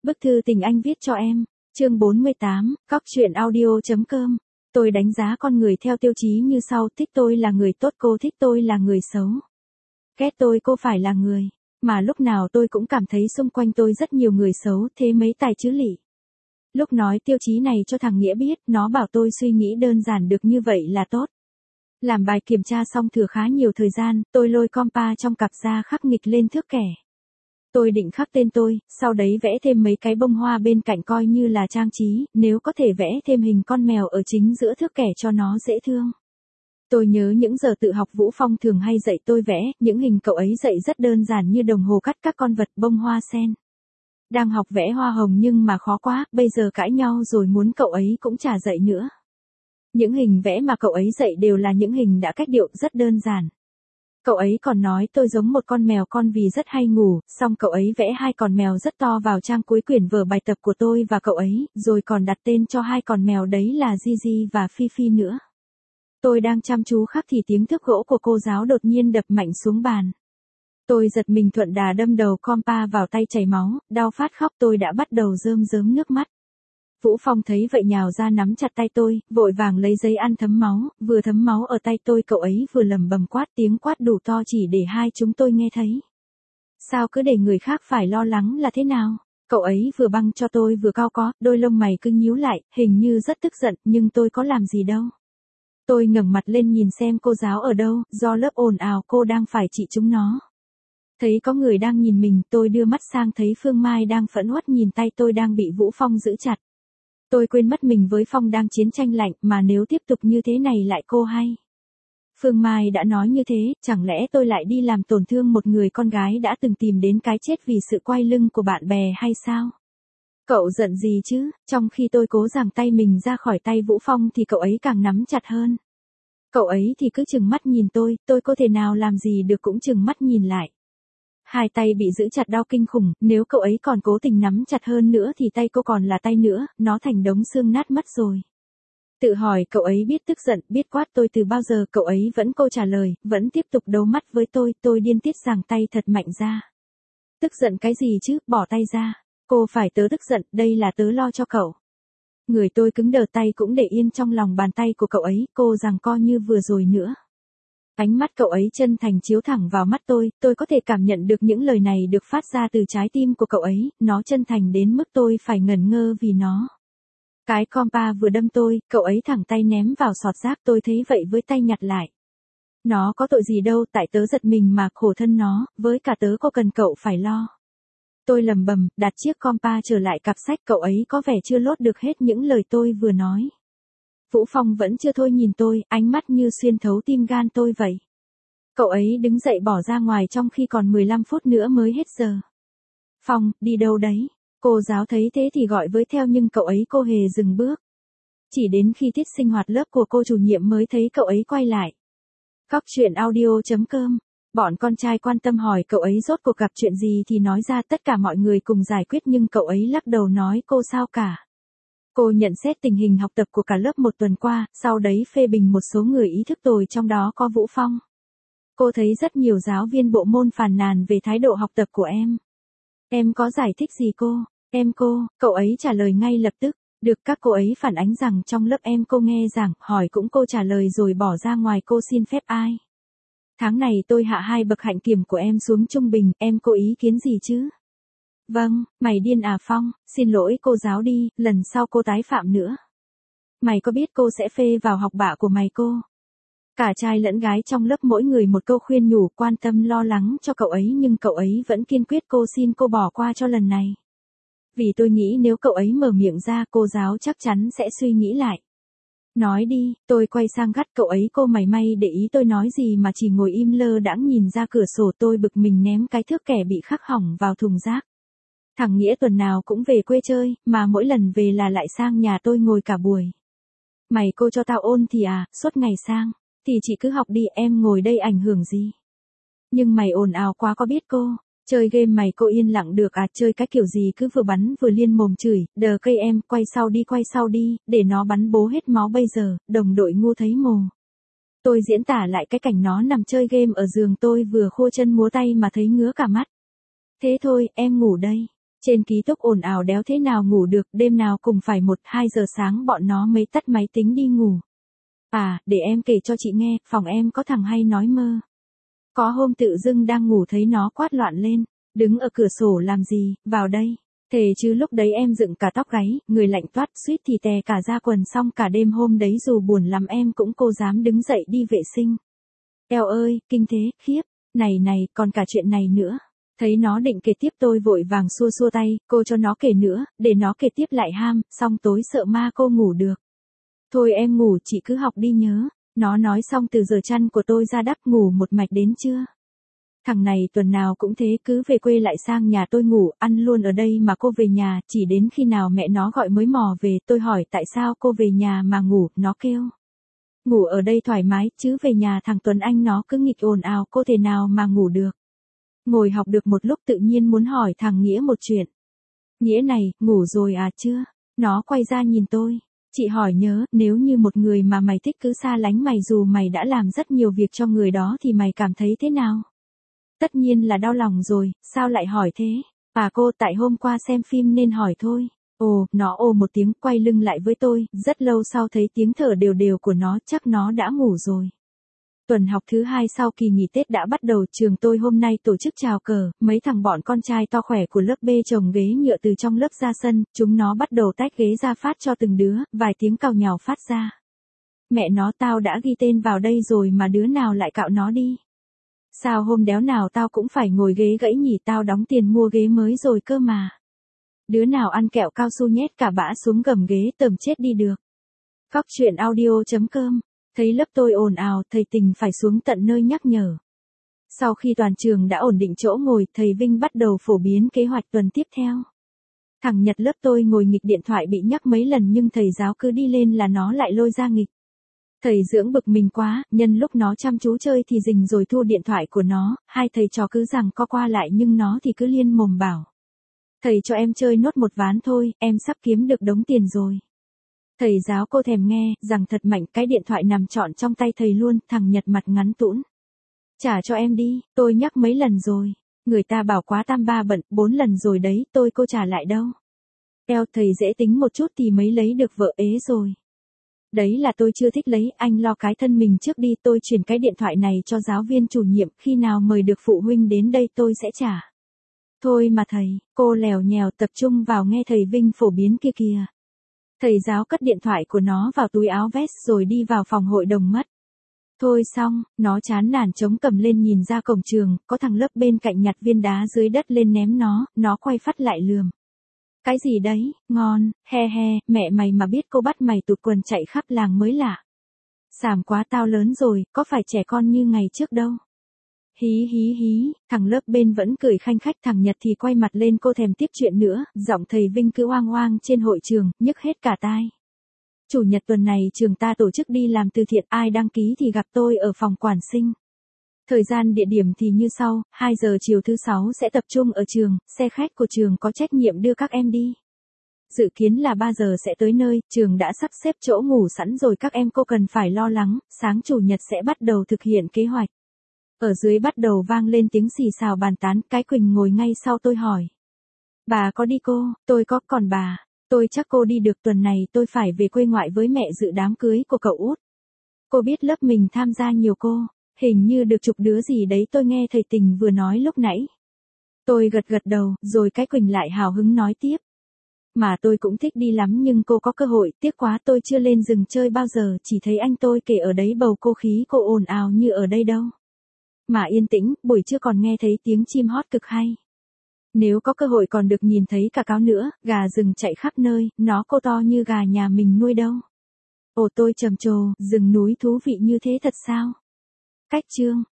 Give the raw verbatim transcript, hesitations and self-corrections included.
Bức thư tình anh viết cho em, chương bốn mươi tám, cóc truyện audio.com. Tôi đánh giá con người theo tiêu chí như sau: thích tôi là người tốt, cô thích tôi là người xấu. Ghét tôi cô phải là người. Mà lúc nào tôi cũng cảm thấy xung quanh tôi rất nhiều người xấu, thế mấy tài chứ lị. Lúc nói tiêu chí này cho thằng Nghĩa biết, nó bảo tôi suy nghĩ đơn giản được như vậy là tốt. Làm bài kiểm tra xong thừa khá nhiều thời gian, tôi lôi compa trong cặp ra khắc nghịch lên thước kẻ. Tôi định khắc tên tôi, sau đấy vẽ thêm mấy cái bông hoa bên cạnh coi như là trang trí, nếu có thể vẽ thêm hình con mèo ở chính giữa thước kẻ cho nó dễ thương. Tôi nhớ những giờ tự học Vũ Phong thường hay dạy tôi vẽ, những hình cậu ấy dạy rất đơn giản như đồng hồ cắt các con vật, bông hoa sen. Đang học vẽ hoa hồng nhưng mà khó quá, bây giờ cãi nhau rồi muốn cậu ấy cũng chả dạy nữa. Những hình vẽ mà cậu ấy dạy đều là những hình đã cách điệu rất đơn giản. Cậu ấy còn nói tôi giống một con mèo con vì rất hay ngủ, xong cậu ấy vẽ hai con mèo rất to vào trang cuối quyển vở bài tập của tôi và cậu ấy, rồi còn đặt tên cho hai con mèo đấy là Gigi và Phi Phi nữa. Tôi đang chăm chú khắc thì tiếng thước gỗ của cô giáo đột nhiên đập mạnh xuống bàn. Tôi giật mình thuận đà đâm đầu compa vào tay chảy máu, đau phát khóc, tôi đã bắt đầu rơm rớm nước mắt. Vũ Phong thấy vậy nhào ra nắm chặt tay tôi, vội vàng lấy giấy ăn thấm máu, vừa thấm máu ở tay tôi cậu ấy vừa lẩm bẩm quát, tiếng quát đủ to chỉ để hai chúng tôi nghe thấy. Sao cứ để người khác phải lo lắng là thế nào? Cậu ấy vừa băng cho tôi vừa cau có, đôi lông mày cứ nhíu lại, hình như rất tức giận, nhưng tôi có làm gì đâu. Tôi ngẩng mặt lên nhìn xem cô giáo ở đâu, do lớp ồn ào cô đang phải trị chúng nó. Thấy có người đang nhìn mình, tôi đưa mắt sang thấy Phương Mai đang phẫn uất nhìn tay tôi đang bị Vũ Phong giữ chặt. Tôi quên mất mình với Phong đang chiến tranh lạnh, mà nếu tiếp tục như thế này lại cô hay. Phương Mai đã nói như thế, chẳng lẽ tôi lại đi làm tổn thương một người con gái đã từng tìm đến cái chết vì sự quay lưng của bạn bè hay sao? Cậu giận gì chứ? Trong khi tôi cố giằng tay mình ra khỏi tay Vũ Phong thì cậu ấy càng nắm chặt hơn. Cậu ấy thì cứ chừng mắt nhìn tôi, tôi có thể nào làm gì được cũng chừng mắt nhìn lại. Hai tay bị giữ chặt đau kinh khủng, nếu cậu ấy còn cố tình nắm chặt hơn nữa thì tay cô còn là tay nữa, nó thành đống xương nát mất rồi. Tự hỏi cậu ấy biết tức giận, biết quát tôi từ bao giờ, cậu ấy vẫn cô trả lời, vẫn tiếp tục đấu mắt với tôi, tôi điên tiết giằng tay thật mạnh ra. Tức giận cái gì chứ, bỏ tay ra. Cô phải tớ tức giận, đây là tớ lo cho cậu. Người tôi cứng đờ, tay cũng để yên trong lòng bàn tay của cậu ấy, cô giằng co như vừa rồi nữa. Ánh mắt cậu ấy chân thành chiếu thẳng vào mắt tôi, tôi có thể cảm nhận được những lời này được phát ra từ trái tim của cậu ấy, nó chân thành đến mức tôi phải ngẩn ngơ vì nó. Cái compa vừa đâm tôi, cậu ấy thẳng tay ném vào sọt rác, tôi thấy vậy với tay nhặt lại. Nó có tội gì đâu, tại tớ giật mình mà khổ thân nó, với cả tớ có cần cậu phải lo. Tôi lầm bầm, đặt chiếc compa trở lại cặp sách, cậu ấy có vẻ chưa lốt được hết những lời tôi vừa nói. Vũ Phong vẫn chưa thôi nhìn tôi, ánh mắt như xuyên thấu tim gan tôi vậy. Cậu ấy đứng dậy bỏ ra ngoài trong khi còn mười lăm phút nữa mới hết giờ. Phong, đi đâu đấy? Cô giáo thấy thế thì gọi với theo nhưng cậu ấy cô hề dừng bước. Chỉ đến khi tiết sinh hoạt lớp của cô chủ nhiệm mới thấy cậu ấy quay lại. Cóc truyện audio.com. Bọn con trai quan tâm hỏi cậu ấy rốt cuộc gặp chuyện gì thì nói ra, tất cả mọi người cùng giải quyết nhưng cậu ấy lắc đầu nói cô sao cả. Cô nhận xét tình hình học tập của cả lớp một tuần qua, sau đấy phê bình một số người ý thức tồi trong đó có Vũ Phong. Cô thấy rất nhiều giáo viên bộ môn phàn nàn về thái độ học tập của em. Em có giải thích gì cô? Em cô, cậu ấy trả lời ngay lập tức. Được, các cô ấy phản ánh rằng trong lớp em cô nghe giảng, hỏi cũng cô trả lời rồi bỏ ra ngoài, cô xin phép ai? Tháng này tôi hạ hai bậc hạnh kiểm của em xuống trung bình, em có ý kiến gì chứ? Vâng, mày điên à Phong, xin lỗi cô giáo đi, lần sau cô tái phạm nữa. Mày có biết cô sẽ phê vào học bạ của mày cô? Cả trai lẫn gái trong lớp mỗi người một câu khuyên nhủ, quan tâm lo lắng cho cậu ấy nhưng cậu ấy vẫn kiên quyết, cô xin cô bỏ qua cho lần này. Vì tôi nghĩ nếu cậu ấy mở miệng ra cô giáo chắc chắn sẽ suy nghĩ lại. Nói đi, tôi quay sang gắt cậu ấy, cô mày may để ý tôi nói gì mà chỉ ngồi im lơ đãng nhìn ra cửa sổ. Tôi bực mình ném cái thước kẻ bị khắc hỏng vào thùng rác. Thằng Nghĩa tuần nào cũng về quê chơi, mà mỗi lần về là lại sang nhà tôi ngồi cả buổi. Mày cô cho tao ôn thì à, suốt ngày sang, thì chị cứ học đi, em ngồi đây ảnh hưởng gì. Nhưng mày ồn ào quá có biết cô, chơi game mày cô yên lặng được à, chơi cái kiểu gì cứ vừa bắn vừa liên mồm chửi, đờ cây em, quay sau đi quay sau đi, để nó bắn bố hết máu bây giờ, đồng đội ngu thấy mồ. Tôi diễn tả lại cái cảnh nó nằm chơi game ở giường tôi vừa khô chân múa tay mà thấy ngứa cả mắt. Thế thôi, em ngủ đây. Trên ký túc ồn ào đéo thế nào ngủ được, đêm nào cùng phải một hai giờ sáng bọn nó mới tắt máy tính đi ngủ. À, để em kể cho chị nghe, phòng em có thằng hay nói mơ. Có hôm tự dưng đang ngủ thấy nó quát loạn lên, đứng ở cửa sổ làm gì, vào đây. Thề chứ lúc đấy em dựng cả tóc gáy, người lạnh toát, suýt thì tè cả ra quần, xong cả đêm hôm đấy dù buồn lắm em cũng cô dám đứng dậy đi vệ sinh. Eo ơi, kinh thế, khiếp, này này, còn cả chuyện này nữa. Thấy nó định kể tiếp tôi vội vàng xua xua tay, cô cho nó kể nữa, để nó kể tiếp lại ham, xong tối sợ ma cô ngủ được. Thôi em ngủ, chị cứ học đi nhớ. Nó nói xong từ giờ chăn của tôi ra đắp ngủ một mạch đến trưa. Thằng này tuần nào cũng thế, cứ về quê lại sang nhà tôi ngủ, ăn luôn ở đây mà cô về nhà, chỉ đến khi nào mẹ nó gọi mới mò về, tôi hỏi tại sao cô về nhà mà ngủ, nó kêu. Ngủ ở đây thoải mái, chứ về nhà thằng Tuấn Anh nó cứ nghịch ồn ào, cô thể nào mà ngủ được. Ngồi học được một lúc tự nhiên muốn hỏi thằng Nghĩa một chuyện. Nghĩa này, ngủ rồi à chưa? Nó quay ra nhìn tôi. Chị hỏi nhớ, nếu như một người mà mày thích cứ xa lánh mày dù mày đã làm rất nhiều việc cho người đó thì mày cảm thấy thế nào? Tất nhiên là đau lòng rồi, sao lại hỏi thế? À cô, tại hôm qua xem phim nên hỏi thôi. Ồ, nó ồ một tiếng quay lưng lại với tôi, rất lâu sau thấy tiếng thở đều đều của nó, chắc nó đã ngủ rồi. Tuần học thứ hai sau kỳ nghỉ Tết đã bắt đầu, trường tôi hôm nay tổ chức chào cờ, mấy thằng bọn con trai to khỏe của lớp B chồng ghế nhựa từ trong lớp ra sân, chúng nó bắt đầu tách ghế ra phát cho từng đứa, vài tiếng cào nhào phát ra. Mẹ nó, tao đã ghi tên vào đây rồi mà đứa nào lại cạo nó đi. Sao hôm đéo nào tao cũng phải ngồi ghế gãy nhỉ, tao đóng tiền mua ghế mới rồi cơ mà. Đứa nào ăn kẹo cao su nhét cả bã xuống gầm ghế tầm chết đi được. Cóc truyện audio chấm com. Thấy lớp tôi ồn ào, thầy Tình phải xuống tận nơi nhắc nhở. Sau khi toàn trường đã ổn định chỗ ngồi, thầy Vinh bắt đầu phổ biến kế hoạch tuần tiếp theo. Thằng Nhật lớp tôi ngồi nghịch điện thoại bị nhắc mấy lần nhưng thầy giáo cứ đi lên là nó lại lôi ra nghịch. Thầy dưỡng bực mình quá, nhân lúc nó chăm chú chơi thì rình rồi thu điện thoại của nó, hai thầy trò cứ rằng co qua lại nhưng nó thì cứ liên mồm bảo. Thầy cho em chơi nốt một ván thôi, em sắp kiếm được đống tiền rồi. Thầy giáo cô thèm nghe, rằng thật mạnh, cái điện thoại nằm trọn trong tay thầy luôn, thằng Nhật mặt ngắn tũn. Trả cho em đi, tôi nhắc mấy lần rồi. Người ta bảo quá tam ba bận, bốn lần rồi đấy, tôi cô trả lại đâu. Eo, thầy dễ tính một chút thì mới lấy được vợ ế rồi. Đấy là tôi chưa thích lấy, anh lo cái thân mình trước đi, tôi chuyển cái điện thoại này cho giáo viên chủ nhiệm, khi nào mời được phụ huynh đến đây tôi sẽ trả. Thôi mà thầy, cô lèo nhèo tập trung vào nghe thầy Vinh phổ biến kia kìa. Thầy giáo cất điện thoại của nó vào túi áo vest rồi đi vào phòng hội đồng mất. Thôi xong, nó chán nản chống cầm lên nhìn ra cổng trường, có thằng lớp bên cạnh nhặt viên đá dưới đất lên ném nó, nó quay phát lại lườm. Cái gì đấy, ngon, he he, mẹ mày mà biết cô bắt mày tụt quần chạy khắp làng mới lạ. Xàm quá, tao lớn rồi, có phải trẻ con như ngày trước đâu. Hí hí hí, thằng lớp bên vẫn cười khanh khách, thằng Nhật thì quay mặt lên cô thèm tiếp chuyện nữa, giọng thầy Vinh cứ oang oang trên hội trường, nhức hết cả tai. Chủ nhật tuần này trường ta tổ chức đi làm từ thiện, ai đăng ký thì gặp tôi ở phòng quản sinh. Thời gian địa điểm thì như sau, hai giờ chiều thứ sáu sẽ tập trung ở trường, xe khách của trường có trách nhiệm đưa các em đi. Dự kiến là ba giờ sẽ tới nơi, trường đã sắp xếp chỗ ngủ sẵn rồi, các em cô cần phải lo lắng, sáng chủ nhật sẽ bắt đầu thực hiện kế hoạch. Ở dưới bắt đầu vang lên tiếng xì xào bàn tán, cái Quỳnh ngồi ngay sau tôi hỏi. Bà có đi cô? Tôi có, còn bà? Tôi chắc cô đi được, tuần này tôi phải về quê ngoại với mẹ dự đám cưới của cậu út. Cô biết lớp mình tham gia nhiều cô, hình như được chục đứa gì đấy, tôi nghe thầy Tình vừa nói lúc nãy. Tôi gật gật đầu, rồi cái Quỳnh lại hào hứng nói tiếp. Mà tôi cũng thích đi lắm nhưng cô có cơ hội, tiếc quá tôi chưa lên rừng chơi bao giờ, chỉ thấy anh tôi kể ở đấy bầu cô khí cô ồn ào như ở đây đâu. Mà yên tĩnh, buổi trưa còn nghe thấy tiếng chim hót cực hay. Nếu có cơ hội còn được nhìn thấy cả cáo nữa, gà rừng chạy khắp nơi, nó cô to như gà nhà mình nuôi đâu. Ồ, tôi trầm trồ, rừng núi thú vị như thế thật sao? Cách chương